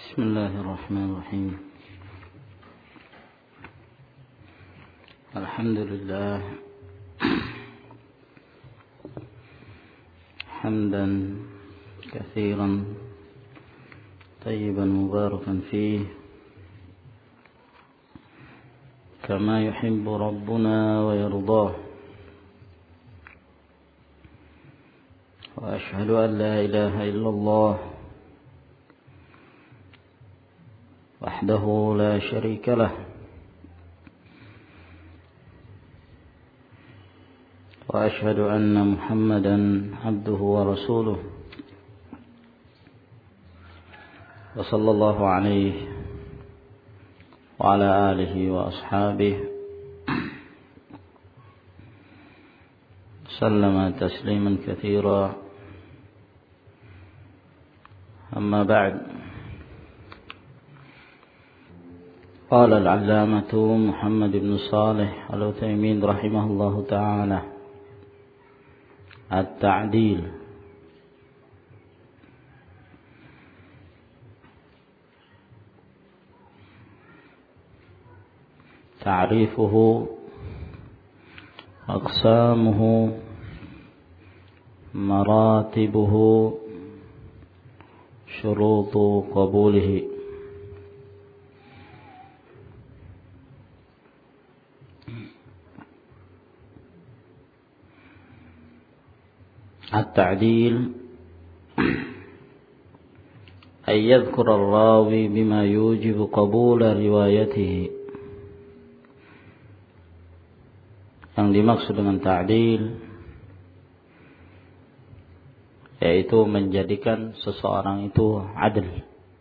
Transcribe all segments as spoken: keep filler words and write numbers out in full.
بسم الله الرحمن الرحيم. الحمد لله حمدا كثيرا طيبا مباركا فيه كما يحب ربنا ويرضاه، وأشهد أن لا إله إلا الله وحده لا شريك له، وأشهد أن محمدا عبده ورسوله، وصلى الله عليه وعلى آله وأصحابه سلم تسليما كثيرا. أما بعد، قال العلامة محمد بن صالح العثيمين رحمه الله تعالى: التعديل تعريفه أقسامه مراتبه شروط قبوله. التعديل أن يذكر الراوي بما يوجب قبول روايته. Yang dimaksud dengan ta'dil yaitu menjadikan seseorang itu adil.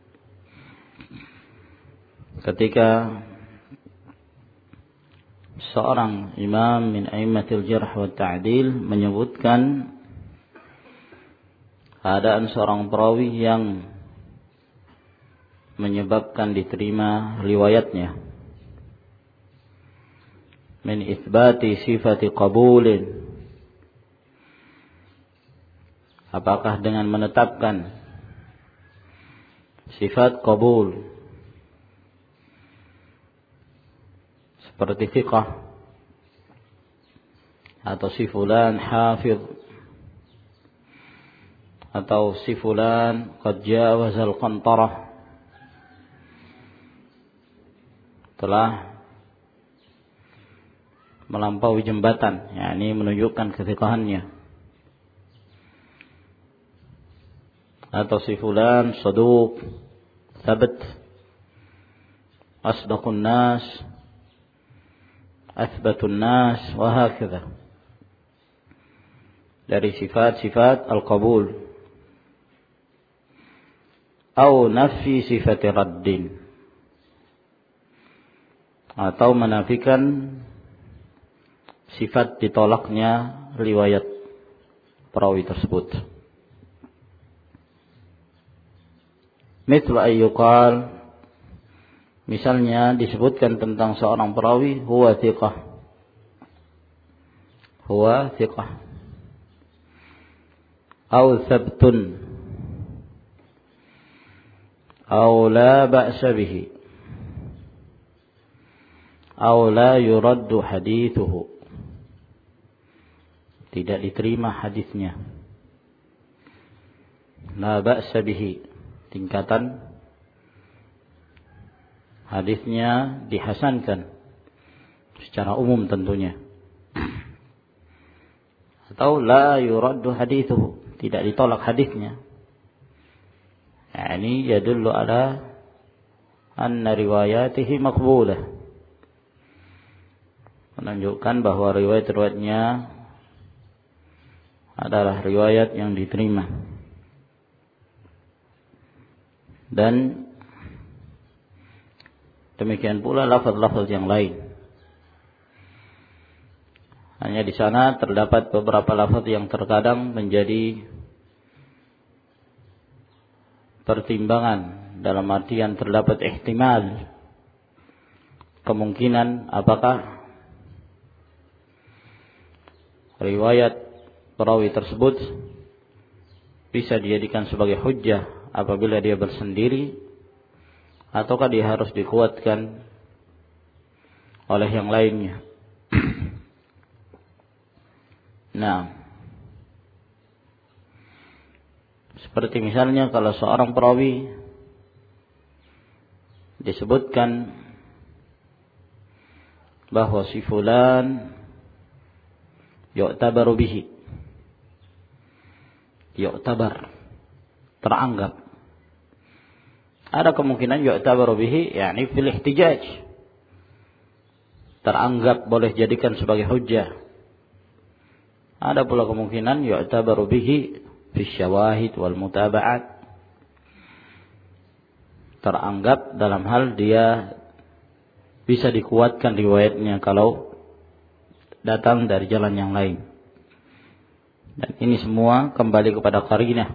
Ketika seorang imam min a'immatil jarh wa ta'dil menyebutkan keadaan seorang perawi yang menyebabkan diterima riwayatnya, min itsbati sifati qabulin, apakah dengan menetapkan sifat qabul seperti thiqah atau si fulan hafidh atau si fulan qad jawazal qantarah, telah melampaui jembatan, yakni menunjukkan kethiqahannya, atau si fulan saduq thabat asdaqun nas athbatun nas wa hakadha, dari sifat-sifat al-qabul. Au nafi sifat raddin, atau menafikan sifat ditolaknya riwayat perawi tersebut. Mithlu ayyuqal, misalnya disebutkan tentang seorang perawi huwa thiqah, huwa thiqah, au thabtun, au la ba'sa bihi, au la yuraddu hadithuhu, tidak diterima hadisnya. La ba'sa bihi, tingkatan hadisnya dihasankan secara umum tentunya. Atau la yuraddu hadithuhu, tidak ditolak hadisnya. Yani yadullu ala anna riwayatihi maqbulah, menunjukkan bahwa riwayat-riwayatnya adalah riwayat yang diterima. Dan demikian pula lafaz-lafaz yang lain. Hanya di sana terdapat beberapa lafaz yang terkadang menjadi pertimbangan, dalam artian terdapat ihtimal, kemungkinan apakah riwayat perawi tersebut bisa dijadikan sebagai hujjah apabila dia bersendiri, ataukah dia harus dikuatkan oleh yang lainnya? Nah, seperti misalnya kalau seorang perawi disebutkan bahwa si fulan yu'tabaru bihi, yu'tabar, teranggap. Ada kemungkinan yu'tabaru bihi yakni fil ihtijaj, teranggap boleh jadikan sebagai hujjah. Ada pula kemungkinan yu'tabaru bihi fi syawahid wal mutaba'at, teranggap dalam hal dia bisa dikuatkan riwayatnya kalau datang dari jalan yang lain. Dan ini semua kembali kepada qarinah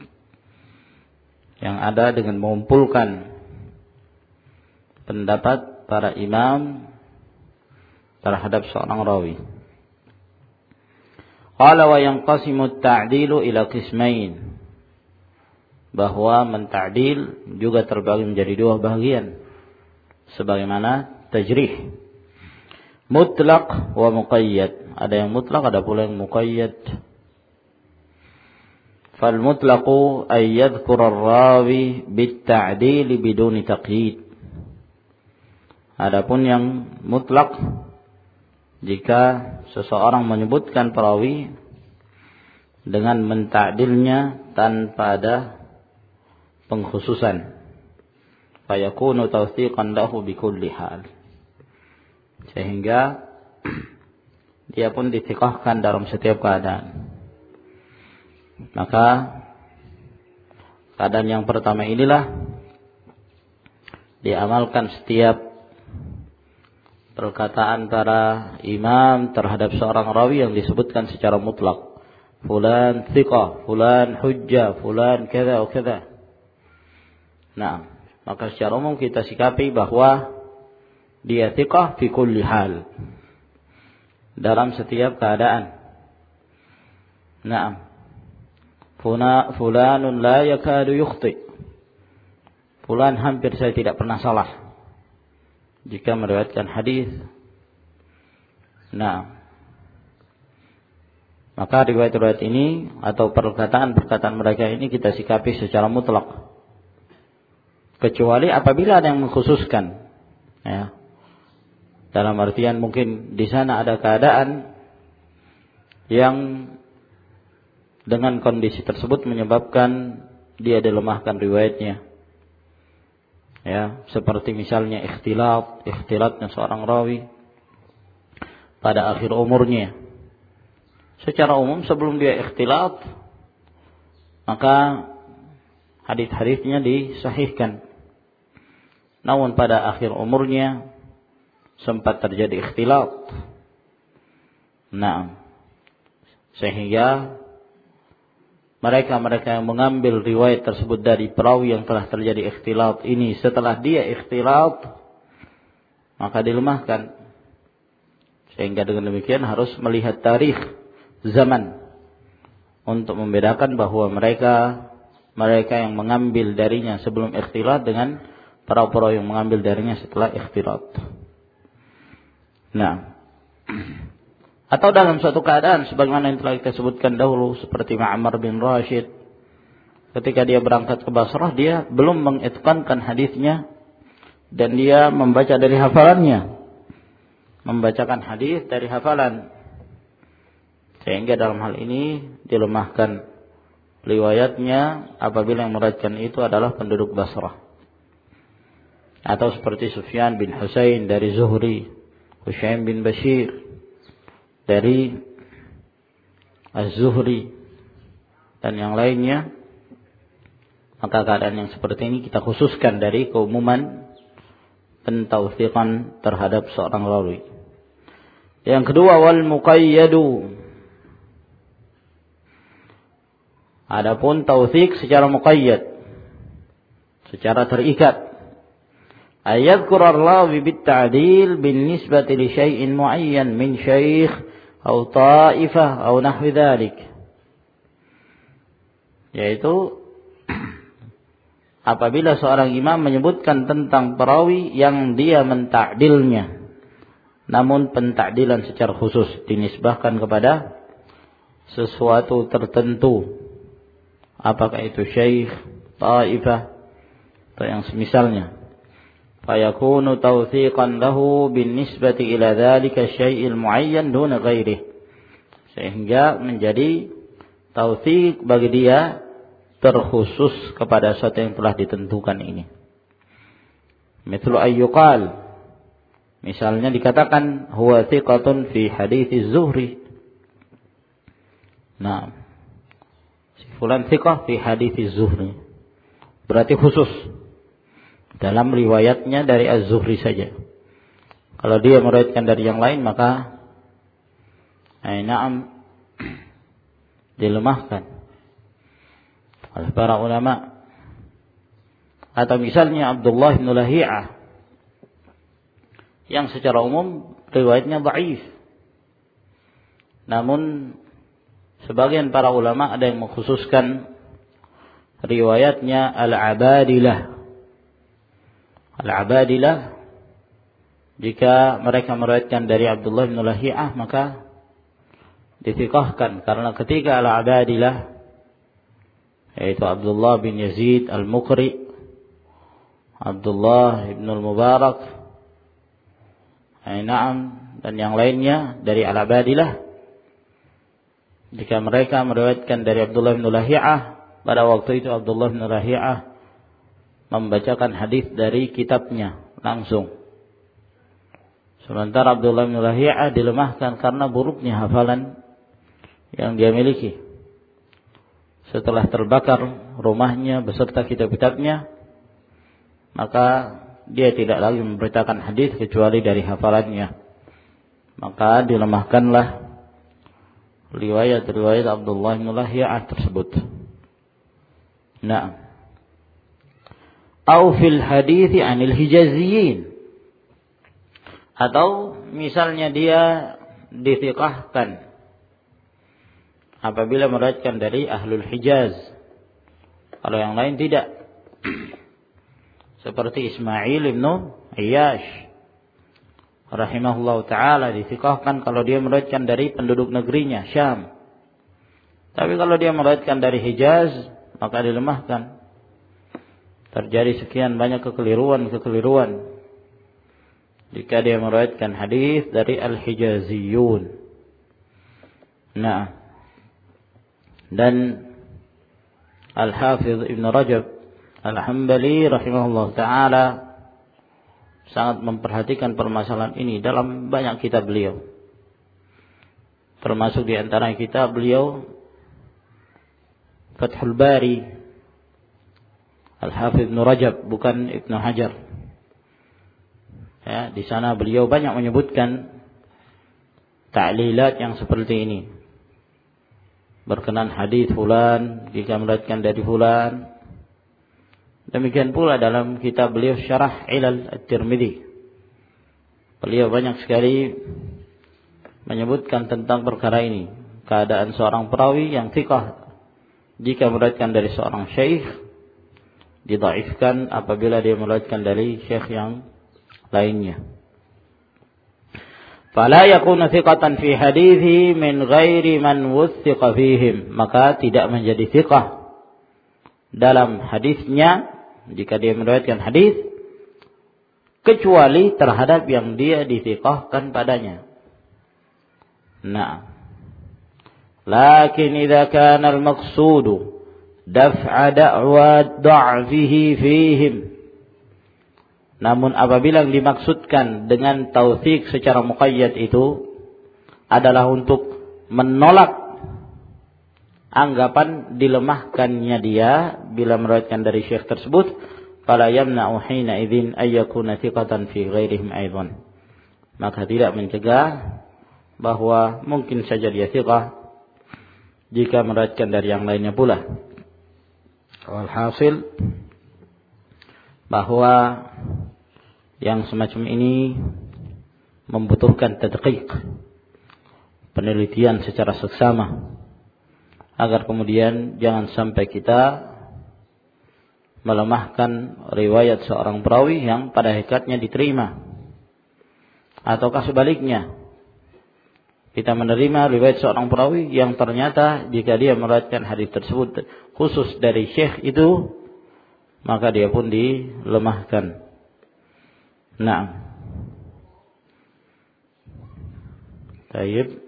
yang ada dengan mengumpulkan pendapat para imam terhadap seorang rawi. Qala wa yanqasimu at-ta'dilu ila qismain, bahwa menta'dil juga terbagi menjadi dua bagian sebagaimana tajrih, mutlaq wa muqayyad. Ada yang mutlak, ada pula yang muqayyad. Fal mutlaqu ay yadhkura ar-rawi bit-ta'dil biduni taqyid. Adapun yang mutlak, jika seseorang menyebutkan perawi dengan menta'dilnya tanpa ada pengkhususan, fayakunu tawthiqan lahu bikulli hal, sehingga dia pun dithiqahkan dalam setiap keadaan. Maka keadaan yang pertama inilah diamalkan setiap perkataan para imam terhadap seorang rawi yang disebutkan secara mutlak. Fulan thiqah, fulan hujjah, fulan kada wa kada. Nah, maka secara umum kita sikapi bahwa dia thiqah fi kulli hal, dalam setiap keadaan. Nah, fulanun la yakadu yukhti, fulan hampir saya tidak pernah salah jika meriwayatkan hadis. Nah, maka riwayat-riwayat ini atau perkataan-perkataan mereka ini kita sikapi secara mutlak, kecuali apabila ada yang mengkhususkan, ya. Dalam artian mungkin di sana ada keadaan yang dengan kondisi tersebut menyebabkan dia dilemahkan riwayatnya. Ya, seperti misalnya ikhtilat, ikhtilatnya seorang rawi pada akhir umurnya. Secara umum sebelum dia ikhtilat, maka hadis-hadisnya disahihkan. Namun pada akhir umurnya sempat terjadi ikhtilat. Nah, sehingga mereka-mereka yang mengambil riwayat tersebut dari perawi yang telah terjadi ikhtilat ini setelah dia ikhtilat, maka dilemahkan. Sehingga dengan demikian harus melihat tarikh zaman untuk membedakan bahwa mereka mereka yang mengambil darinya sebelum ikhtilat dengan para perawi yang mengambil darinya setelah ikhtilat. Nah, atau dalam suatu keadaan sebagaimana yang telah kita sebutkan dahulu, seperti Ma'mar bin Rashid, ketika dia berangkat ke Basrah, dia belum mengitqankan hadisnya dan dia membaca dari hafalannya, membacakan hadis dari hafalan, sehingga dalam hal ini dilemahkan riwayatnya apabila yang meriwayatkan itu adalah penduduk Basrah. Atau seperti Sufyan bin Husain dari Zuhri, Hushaim bin Bashir dari Az-Zuhri dan yang lainnya, maka keadaan yang seperti ini kita khususkan dari keumuman pentautsiqan terhadap seorang rawi. Yang kedua, wal muqayyadu. Adapun tautsik secara muqayyad, secara terikat. Ayadhkur ar-rawi bit-ta'dil bin nisbati li syai'in muayyan min syaikh atau ta'ifah atau nahwi dzalik. Yaitu apabila seorang imam menyebutkan tentang perawi yang dia mentakdilnya, namun pentakdilan secara khusus dinisbahkan kepada sesuatu tertentu, apakah itu syekh, taifah, atau yang semisalnya, fayakunu tawthiqan lahu binisbati ila dzalika syai'il muayyan duna ghairihi, sehingga menjadi tawthiq bagi dia terkhusus kepada sesuatu yang telah ditentukan ini. Mithlu ayyuqal, misalnya dikatakan huwa thiqatun fi hadithi Zuhri. Nah, si fulan thiqah fi hadithi Zuhri, berarti khusus dalam riwayatnya dari Az-Zuhri saja. Kalau dia meriwayatkan dari yang lain, maka ay na'am dilemahkan oleh para ulama. Atau misalnya Abdullah bin Lahi'ah yang secara umum riwayatnya dhaif, namun sebagian para ulama ada yang mengkhususkan riwayatnya al-abadilah. Al-abadilah, jika mereka meriwayatkan dari Abdullah bin Lahi'ah, maka dithiqahkan, karena ketika al-abadilah, yaitu Abdullah bin Yazid al-Muqri, Abdullah bin al-Mubarak, Aina'am, dan yang lainnya dari al-abadilah, jika mereka meriwayatkan dari Abdullah bin Lahi'ah, pada waktu itu Abdullah bin Lahi'ah membacakan hadis dari kitabnya langsung. Sementara Abdullah bin Lahi'ah dilemahkan karena buruknya hafalan yang dia miliki. Setelah terbakar rumahnya beserta kitab-kitabnya, maka dia tidak lagi memberitakan hadis kecuali dari hafalannya. Maka dilemahkanlah riwayat-riwayat Abdullah bin Lahi'ah tersebut. Nah, au fil hadithi anil Hijaziyin, atau misalnya dia dithiqahkan apabila meriwayatkan dari ahlul Hijaz, kalau yang lain tidak. Seperti Ismail ibn Iyash rahimahullah ta'ala dithiqahkan kalau dia meriwayatkan dari penduduk negerinya Syam. Tapi kalau dia meriwayatkan dari Hijaz, maka dilemahkan. Terjadi sekian banyak kekeliruan-kekeliruan jika dia meriwayatkan hadis dari al-Hijaziyun. Nah, dan Al-Hafidh Ibn Rajab Al-Hambali rahimahullah ta'ala sangat memperhatikan permasalahan ini dalam banyak kitab beliau. Termasuk di antara kitab beliau Fathul Bari, Al-Hafidh Ibn Rajab, bukan Ibn Hajar. Ya, di sana beliau banyak menyebutkan ta'lilat yang seperti ini. Berkenan hadis fulan jika meriwayatkan dari fulan. Demikian pula dalam kitab beliau Syarah Ilal At-Tirmidzi. Beliau banyak sekali menyebutkan tentang perkara ini. Keadaan seorang perawi yang thiqah jika meriwayatkan dari seorang syekh, didhaifkan apabila dia meriwayatkan dari syekh yang lainnya. Fala yakunu thiqatan fi hadithi min ghairi man wuthiqa fihim, maka tidak menjadi thiqah dalam hadisnya jika dia meriwayatkan hadis kecuali terhadap yang dia dithiqahkan padanya. Nah, lakin idza kana al-maqsudu daf'a da'wa da'fihi fihim, namun apabila yang dimaksudkan dengan tautsik secara muqayyad itu adalah untuk menolak anggapan dilemahkannya dia bila meriwayatkan dari syekh tersebut, fala yamna'u hina idzin ay yakuna thiqatan fi ghairihim aidan, maka tidak mencegah bahwa mungkin saja dia thiqah jika meriwayatkan dari yang lainnya pula. Walhasil bahwa yang semacam ini membutuhkan tadqiq, penelitian secara seksama, agar kemudian jangan sampai kita melemahkan riwayat seorang perawi yang pada hakikatnya diterima. Ataukah sebaliknya, kita menerima riwayat seorang perawi yang ternyata jika dia meriwayatkan hadis tersebut khusus dari syekh itu, maka dia pun dilemahkan. Nah, baik.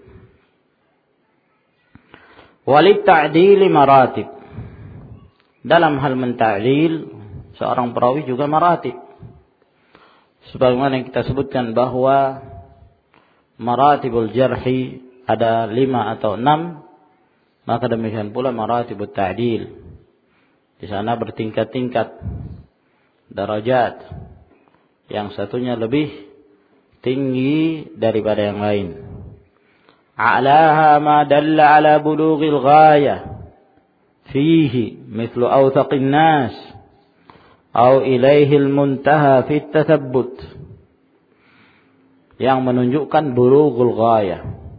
Walid ta'dil maratib. Dalam hal menta'dil seorang perawi juga maratib. Sebagaimana yang kita sebutkan bahwa maratibul jarhi ada lima atau enam, maka demikian pula maratibut ta'dil. Di sana bertingkat-tingkat darajat. Yang satunya lebih tinggi daripada yang lain. A'laha ma dalla ala bulughil ghayah fihi mithlu awthaqin nas aw ilaihil muntaha fit tathabbut, yang menunjukkan bulughul ghayah,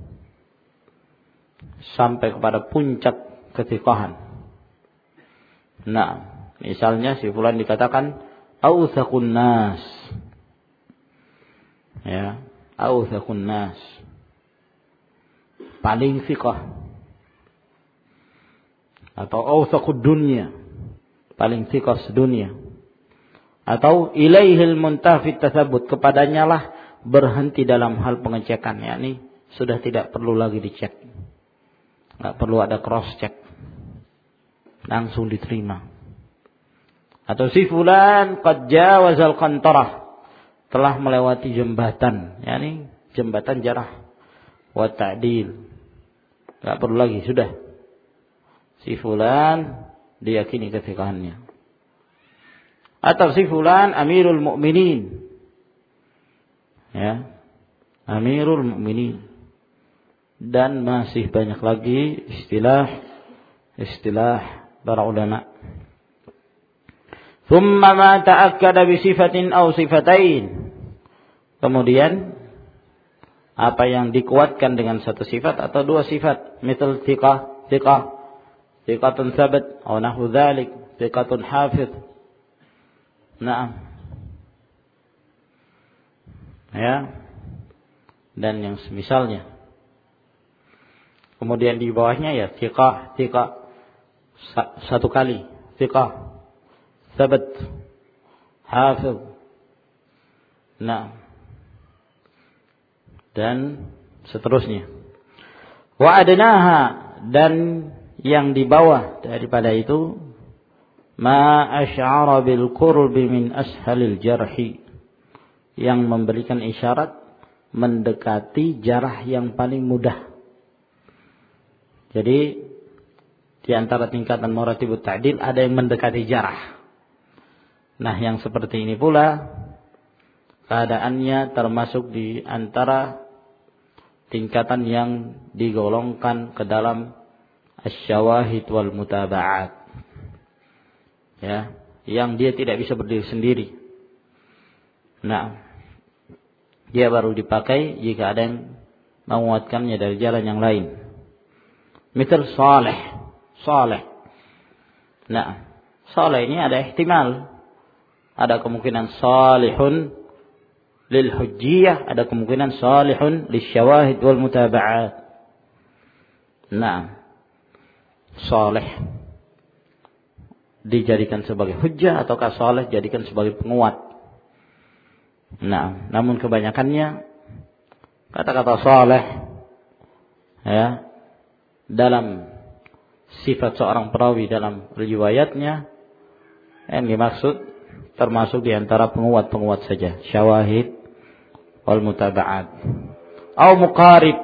sampai kepada puncak ketiqahan. Nah, misalnya si fulan dikatakan awthaqun nas, ya, awthaqun nas, paling thiqah, atau awthaqud dunya, paling thiqah sedunia, atau ilaihil muntaha fit tathabbut, kepadanya lah berhenti dalam hal pengecekan, yakni sudah tidak perlu lagi dicek, nggak perlu ada cross check, langsung diterima. Atau si fulan qad jawazal qantarah, telah melewati jembatan, yakni jembatan jarah wa ta'dil, nggak perlu lagi, sudah si fulan diyakini kefiqahannya. Atau si fulan amirul mu'minin, ya, amirul mu'minin, dan masih banyak lagi istilah istilah para ulama. Thumma ma ta'akkada bi sifatin aw sifatain, kemudian apa yang dikuatkan dengan satu sifat atau dua sifat, misal thiqah, thiqah, thiqatun thabat atau nahwu dzalik, thiqatun hafidh. Naam. Ya. Dan yang semisalnya. Kemudian di bawahnya ya thiqah, thiqah satu kali, thiqah, thabat, hafidh. Naam. Dan seterusnya. Wa adnaha, dan yang di bawah daripada itu, ma asy'ara bil qurbi min ashalil jarhi, yang memberikan isyarat mendekati jarah yang paling mudah. Jadi di antara tingkatan maratibut ta'dil ada yang mendekati jarah. Nah, yang seperti ini pula keadaannya termasuk di antara tingkatan yang digolongkan ke dalam asyawahid wal mutaba'at, ya, yang dia tidak bisa berdiri sendiri. Nah, dia baru dipakai jika ada yang menguatkannya dari jalan yang lain. Misal salih, salih. Nah, salih ini ada ihtimal, ada kemungkinan salihun lil hujjiyah, ada kemungkinan salihun lisyawahid wal mutaba'at. Nah, salih dijadikan sebagai hujjah ataukah salih dijadikan sebagai penguat. Nah, namun kebanyakannya kata-kata salih, ya, dalam sifat seorang perawi dalam riwayatnya yang dimaksud termasuk di antara penguat-penguat saja, syawahid wal mutaba'at. Atau muqarib,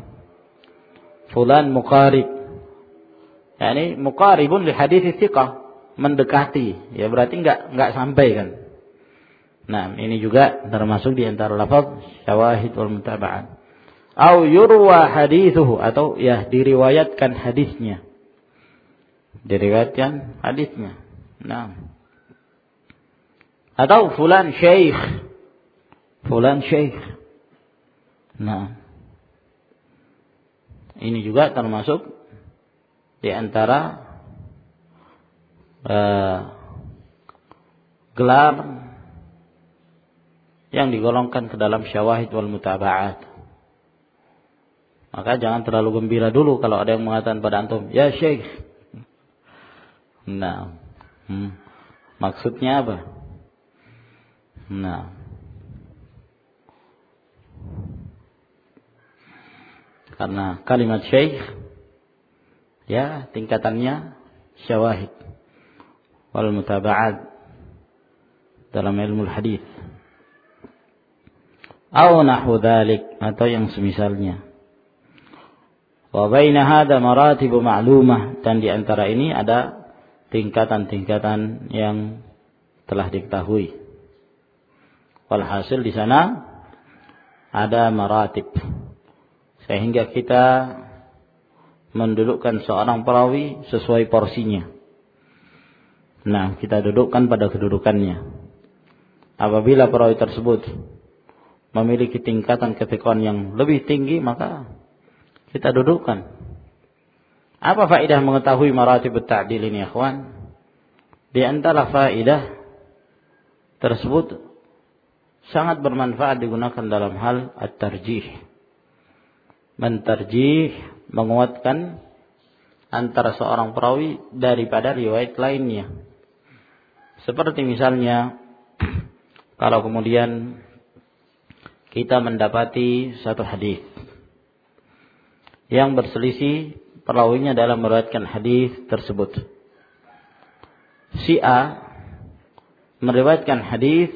fulan muqarib, yakni muqaribun li hadits thiqah, mendekati, ya berarti enggak enggak sampai kan. Nah, ini juga termasuk di antara lafaz syawahid wal mutaba'at. Au yurwa hadithuhu, atau ya diriwayatkan hadisnya. Diriwayatkan hadisnya. Nah. Atau fulan syekh. Fulan syekh. Nah. Ini juga termasuk di antara uh, gelar yang digolongkan ke dalam syawahid wal mutaba'at. Maka jangan terlalu gembira dulu kalau ada yang mengatakan pada antum, ya Syekh. Nah, hmm. maksudnya apa? Nah, karena kalimat Syekh, ya tingkatannya syawahid wal mutaba'at dalam ilmu hadis. Atau nahwu dzalik, atau yang semisalnya. Wa baina hadza maratib ma'lumah, dan di antara ini ada tingkatan-tingkatan yang telah diketahui. Walhasil di sana ada maratib, sehingga kita mendudukkan seorang perawi sesuai porsinya. Nah, kita dudukkan pada kedudukannya. Apabila perawi tersebut memiliki tingkatan ketiqan yang lebih tinggi, maka kita dudukkan. Apa faedah mengetahui maratib at-ta'dil ini, ikhwan? Di antara faedah tersebut sangat bermanfaat digunakan dalam hal at-tarjih. Mentarjih, menguatkan antara seorang perawi daripada riwayat lainnya. Seperti misalnya kalau kemudian kita mendapati satu hadis yang berselisih perawinya dalam meriwayatkan hadis tersebut. Si A meriwayatkan hadis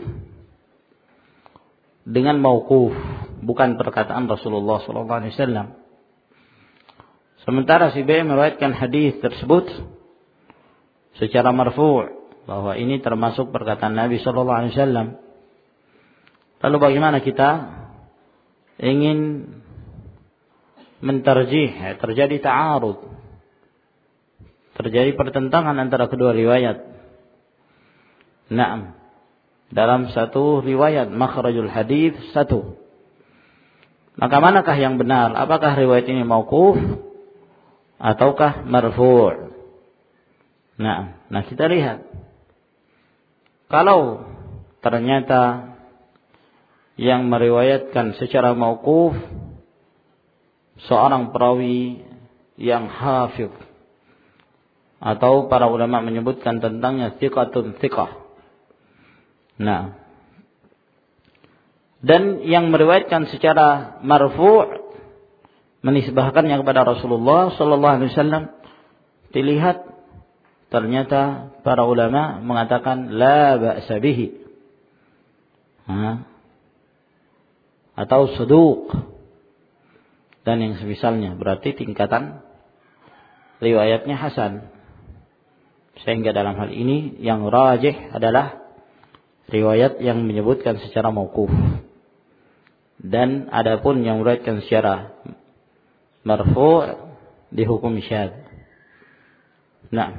dengan mauquf, bukan perkataan Rasulullah sallallahu alaihi wasallam. Sementara si B meriwayatkan hadis tersebut secara marfu', bahwa ini termasuk perkataan Nabi sallallahu alaihi wasallam. Lalu bagaimana kita ingin mentarjih, ya, terjadi ta'arud, terjadi pertentangan antara kedua riwayat. Naam, dalam satu riwayat makhrajul hadis satu. Maka manakah yang benar? Apakah riwayat ini mauquf ataukah marfu'? Nah, nah kita lihat. Kalau ternyata yang meriwayatkan secara mauquf seorang perawi yang hafidh, atau para ulama menyebutkan tentangnya thiqatun thiqah. Nah, dan yang meriwayatkan secara marfu', menisbahkannya kepada Rasulullah sallallahu alaihi wasallam, dilihat ternyata para ulama mengatakan la ba'sa bihi, ha? Atau saduq dan yang semisalnya, berarti tingkatan riwayatnya hasan. Sehingga dalam hal ini yang rajih adalah riwayat yang menyebutkan secara mauquf. Dan adapun yang meriwayatkan secara marfu' dihukum syadz. Nah,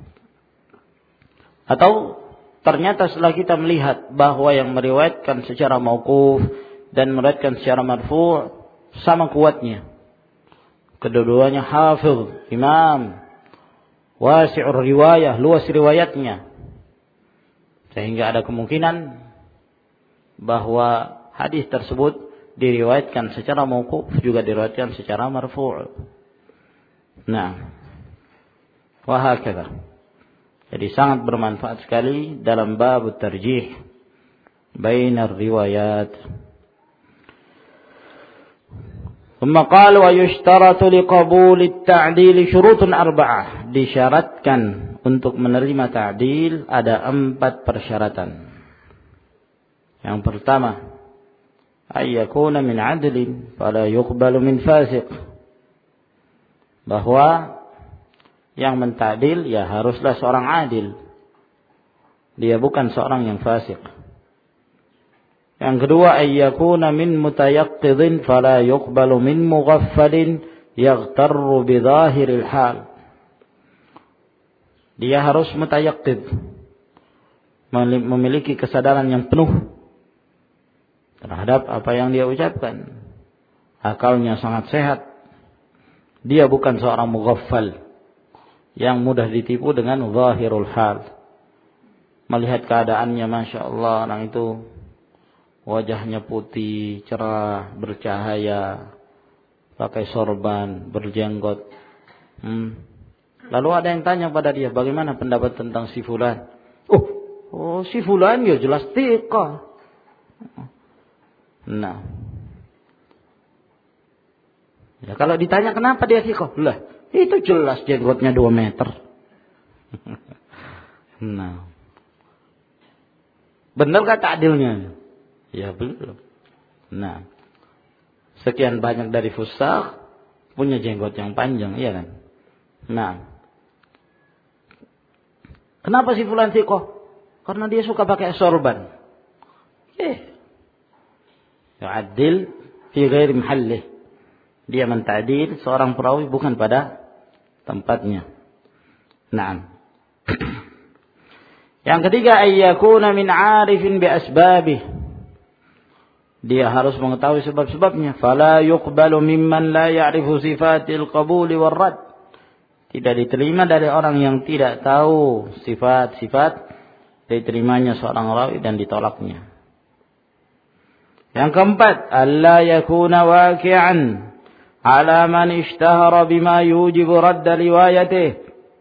atau ternyata setelah kita melihat bahwa yang meriwayatkan secara mauquf dan meriwayatkan secara marfu' sama kuatnya, kedua-duanya hafidh, imam, wasi'ur riwayah, luas riwayatnya, sehingga ada kemungkinan bahwa hadis tersebut diriwayatkan secara mauquf juga diriwayatkan secara marfu'. Nah, wa hakadha. Jadi sangat bermanfaat sekali dalam bab tarjih bainar riwayat. ثم قال ويشترط لقبول التعديل شروط أربعة. Disyaratkan untuk menerima ta'dil ada empat persyaratan. Yang pertama, ay yakuna min adlin fala yuqbalu min fasiq. Bahwa yang menta'dil ya haruslah seorang adil. Dia bukan seorang yang fasik. Yang kedua, ay yakuna min mutayaqqidhin fala yuqbalu min mughaffalin yaghtarru bi dhahiril hal. Dia harus mutayaqqid, memiliki kesadaran yang penuh terhadap apa yang dia ucapkan. Akalnya sangat sehat. Dia bukan seorang mughaffal yang mudah ditipu dengan zahirul hal. melihat keadaannya, Masya Allah, orang itu wajahnya putih, cerah, bercahaya, pakai sorban, berjenggot. Hmm. Lalu ada yang tanya pada dia, bagaimana pendapat tentang si fulan? Oh, oh si fulan ya jelas thiqah. Nah, ya kalau ditanya kenapa dia thiqah, lah itu jelas jenggotnya dua meter. Nah, benar kah ta'dilnya? Ya belum. Nah, sekian banyak dari fusaq punya jenggot yang panjang, iya kan? Nah, kenapa si fulan thiqah? Karena dia suka pakai sorban. Eh, yu'addil fi ghairi mahallih. Dia mentadil seorang perawi bukan pada tempatnya. Nah. Yang ketiga, ayyakuna min 'arifin bi asbabih. Dia harus mengetahui sebab-sebabnya. Fala yuqbalu mimman la ya'rifu sifatil qabul wal rad. Tidak diterima dari orang yang tidak tahu sifat-sifat diterimanya seorang rawi dan ditolaknya. Yang keempat, alla yakuna waqi'an ala man ishtahara bima yujibu radda riwayatih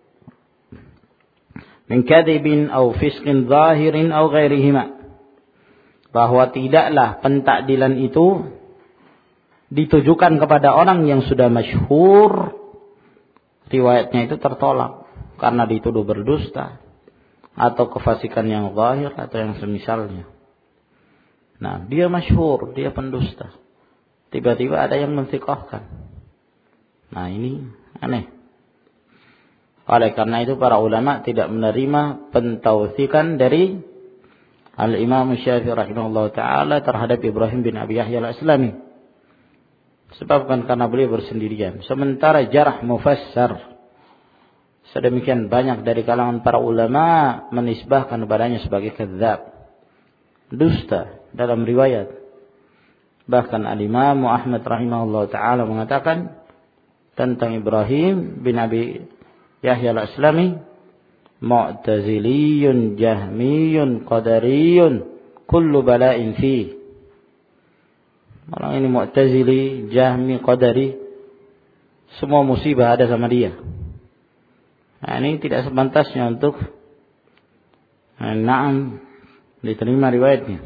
min kadhibin aw fisqin zahirin aw ghairihima. Bahwa tidaklah pentakdilan itu ditujukan kepada orang yang sudah masyhur riwayatnya itu tertolak karena dituduh berdusta atau kefasikan yang zahir atau yang semisalnya. Nah, dia masyhur, dia pendusta. Tiba-tiba ada yang mentsiqahkan. Nah, ini aneh. Oleh karena itu para ulama tidak menerima pentautsikan dari Al-Imam Syafi'i rahimahullah ta'ala terhadap Ibrahim bin Abi Yahya al-Aslami. Sebabkan karena beliau bersendirian. Sementara jarh mufassar sedemikian banyak dari kalangan para ulama menisbahkan kepadanya sebagai kadzdzab, dusta dalam riwayat. Bahkan Al-Imam Ahmad rahimahullah ta'ala mengatakan tentang Ibrahim bin Abi Yahya al-Aslami, Mu'taziliyun, Jahmiyun, Qadariyun, kullu bala'in fi. Orang ini Mu'tazili, Jahmi, Qadari, semua musibah ada sama dia. Nah, ini tidak sepantasnya untuk nah, na'am diterima riwayatnya.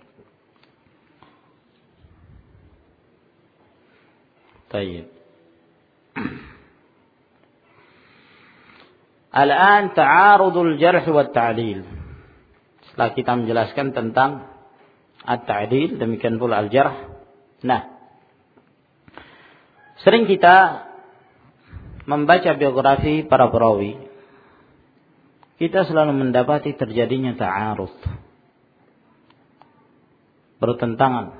Tayyib. Al-an ta'arudul jarh wa ta'dil. Setelah kita menjelaskan tentang at-ta'dil, demikian pula al-jarh. Nah, sering kita membaca biografi para perawi, kita selalu mendapati terjadinya ta'arud, bertentangan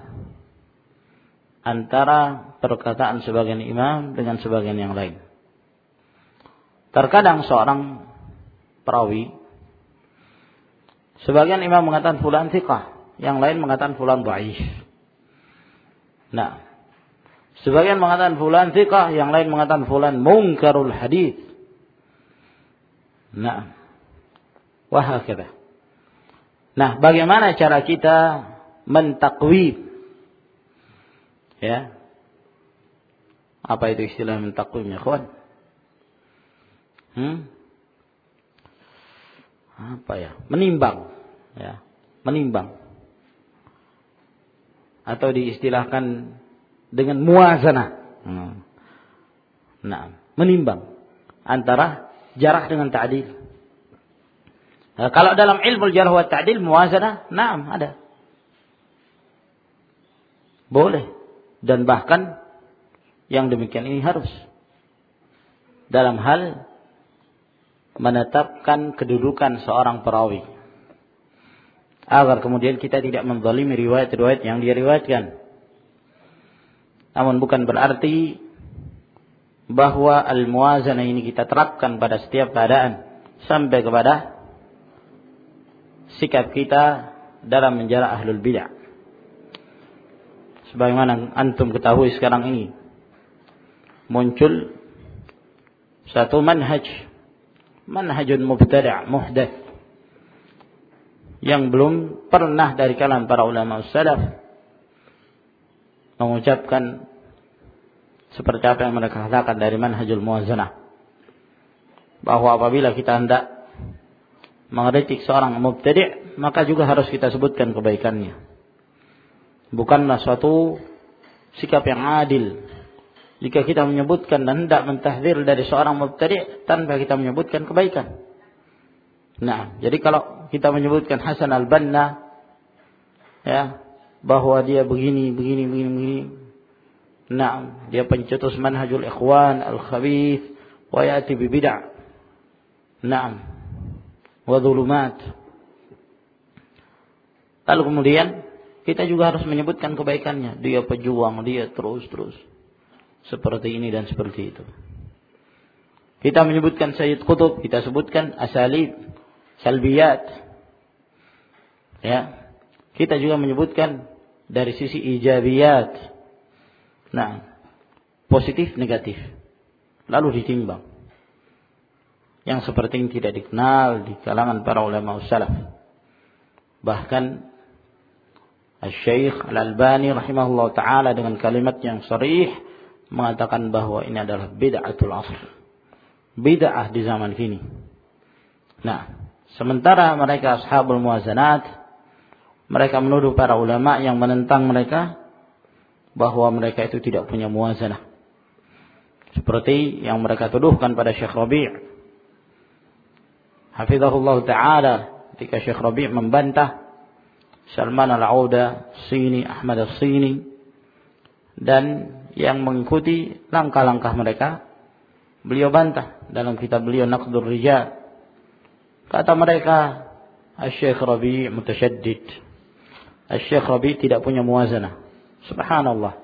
antara perkataan sebagian imam dengan sebagian yang lain. Terkadang seorang perawi, sebagian imam mengatakan fulan thiqah, yang lain mengatakan fulan dhaif. Nah, sebagian mengatakan fulan thiqah, yang lain mengatakan fulan munkarul hadits. Nah, wa hakadha. Nah, bagaimana cara kita mentakwib? Ya. Apa itu istilah mentakwibnya, kawan? Hmm? Apa ya? Menimbang, ya, menimbang. Atau diistilahkan dengan muwazanah. Hmm. Nah, menimbang antara jarh dengan ta'dil. Nah, kalau dalam ilmu jarh wa ta'dil muwazanah, na'am ada. Boleh, dan bahkan yang demikian ini harus dalam hal menetapkan kedudukan seorang perawi, agar kemudian kita tidak menzalimi riwayat-riwayat yang dia riwayatkan. Namun bukan berarti bahwa al-muwazanah ini kita terapkan pada setiap keadaan sampai kepada sikap kita dalam menjara ahlul bid'ah. Sebagaimana antum ketahui sekarang ini muncul satu manhaj, manhajun mubtada' muhdath, yang belum pernah dari kalangan para ulama salaf mengucapkan seperti apa yang mereka katakan dari manhajul muwazanah, bahwa apabila kita hendak mengkritik seorang mubtadi', maka juga harus kita sebutkan kebaikannya. Bukanlah suatu sikap yang adil jika kita menyebutkan dan hendak mentahdzir dari seorang mubtadi' tanpa kita menyebutkan kebaikan. Nah, jadi kalau kita menyebutkan Hasan al-Banna, ya, bahwa dia begini, begini, begini, begini. Nah, dia pencetus manhajul ikhwan al-khabith wa ya'ti bi bid'ah. Naam. Wa dhulumat. Lalu kemudian kita juga harus menyebutkan kebaikannya. Dia pejuang, dia terus-terus seperti ini dan seperti itu. Kita menyebutkan Sayyid Qutb, kita sebutkan asalib, salbiyat. Ya. Kita juga menyebutkan dari sisi ijabiyat. Nah, positif, negatif. Lalu ditimbang. Yang seperti ini tidak dikenal di kalangan para ulama salaf. Bahkan Al-Syeikh Al-Albani rahimahullah ta'ala dengan kalimat yang sharih mengatakan bahwa ini adalah bid'atul asr. Bid'ah di zaman kini. Nah, sementara mereka ashabul muwazanat, mereka menuduh para ulama yang menentang mereka bahwa mereka itu tidak punya muwazanah. Seperti yang mereka tuduhkan pada Syekh Rabi' hafizahullah ta'ala ketika Syekh Rabi' membantah Salman al-Auda, Sini, Ahmad al-Sini dan yang mengikuti langkah-langkah mereka. Beliau bantah dalam kitab beliau Naqdur Rijal. Kata mereka, Syekh Rabi' mutasyaddid. Syekh Rabi' tidak punya muwazanah. Subhanallah.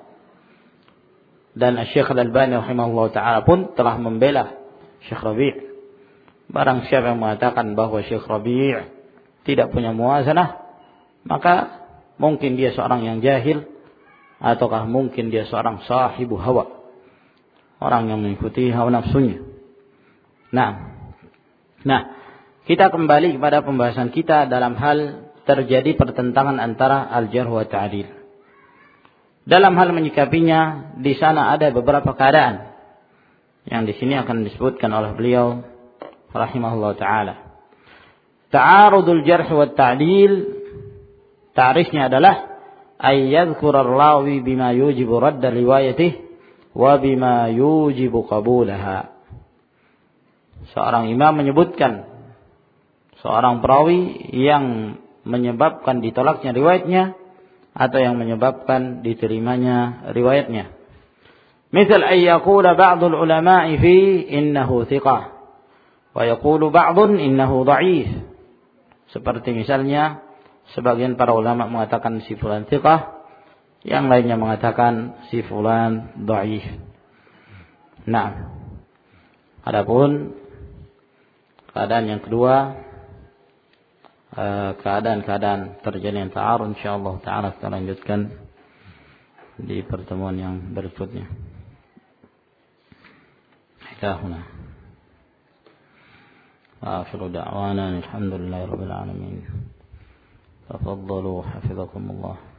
Dan Syekh Al-Albani rahimahullah ta'ala pun telah membela Syekh Rabi'. Barang siapa yang mengatakan bahwa Syekh Rabi' tidak punya muwazanah, maka mungkin dia seorang yang jahil, ataukah mungkin dia seorang sahibu hawa, orang yang mengikuti hawa nafsunya. Nah, nah kita kembali kepada pembahasan kita dalam hal terjadi pertentangan antara al-jarh wa ta'dil. Dalam hal menyikapinya, di sana ada beberapa keadaan yang di sini akan disebutkan oleh beliau rahimahullah ta'ala. Ta'arudul jarh wa ta'dil, ta'rifnya adalah ay yadhkur ar-rawi bima yujibu radd riwayatihi wa bima yujibu qabulaha. Seorang imam menyebutkan seorang perawi yang menyebabkan ditolaknya riwayatnya atau yang menyebabkan diterimanya riwayatnya. Misal ay yaqula ba'dul ulama'i fi innahu thiqah wa yaqulu ba'dun innahu dha'if. Seperti misalnya sebagian para ulama mengatakan si fulan thiqah, yang lainnya mengatakan si fulan dha'if. Nah, adapun keadaan yang kedua, keadaan-keadaan terjadinya ta'arud, insyaallah taala kita lanjutkan di pertemuan yang berikutnya. Huna. Akhiru da'wana alhamdulillahi rabbil alamin. Tafaddalu hafizakumullah.